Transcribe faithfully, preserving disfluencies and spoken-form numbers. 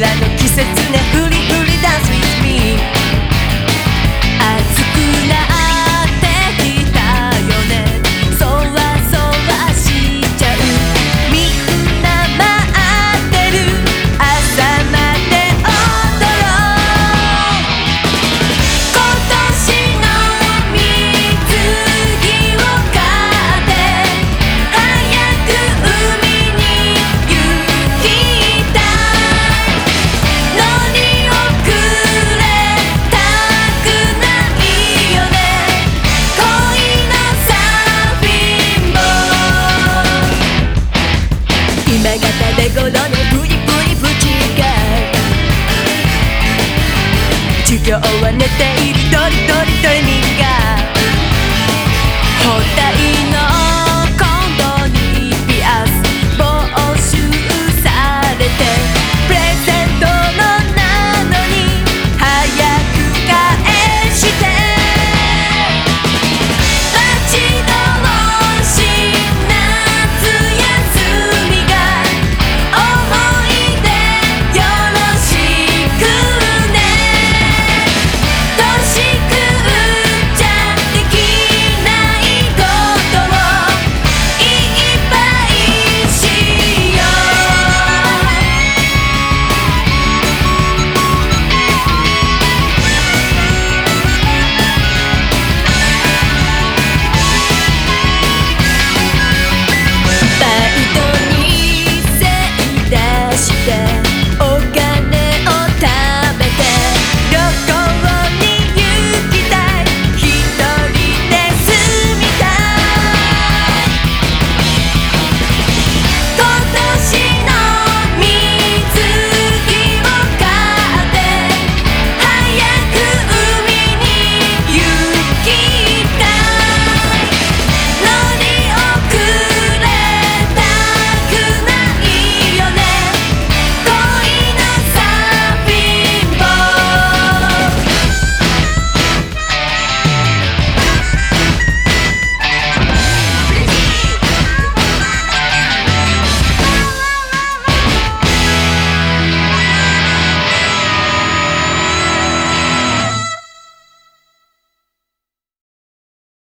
桜の季節ね、フリフリダンス with me。 熱くなってきたよね、そわそわしちゃう。みんな待ってる、朝まで踊ろう。今年の水着を買って早く海に行きたい。乗り遅れたくないよね、恋のサーフィンも。今方でごろの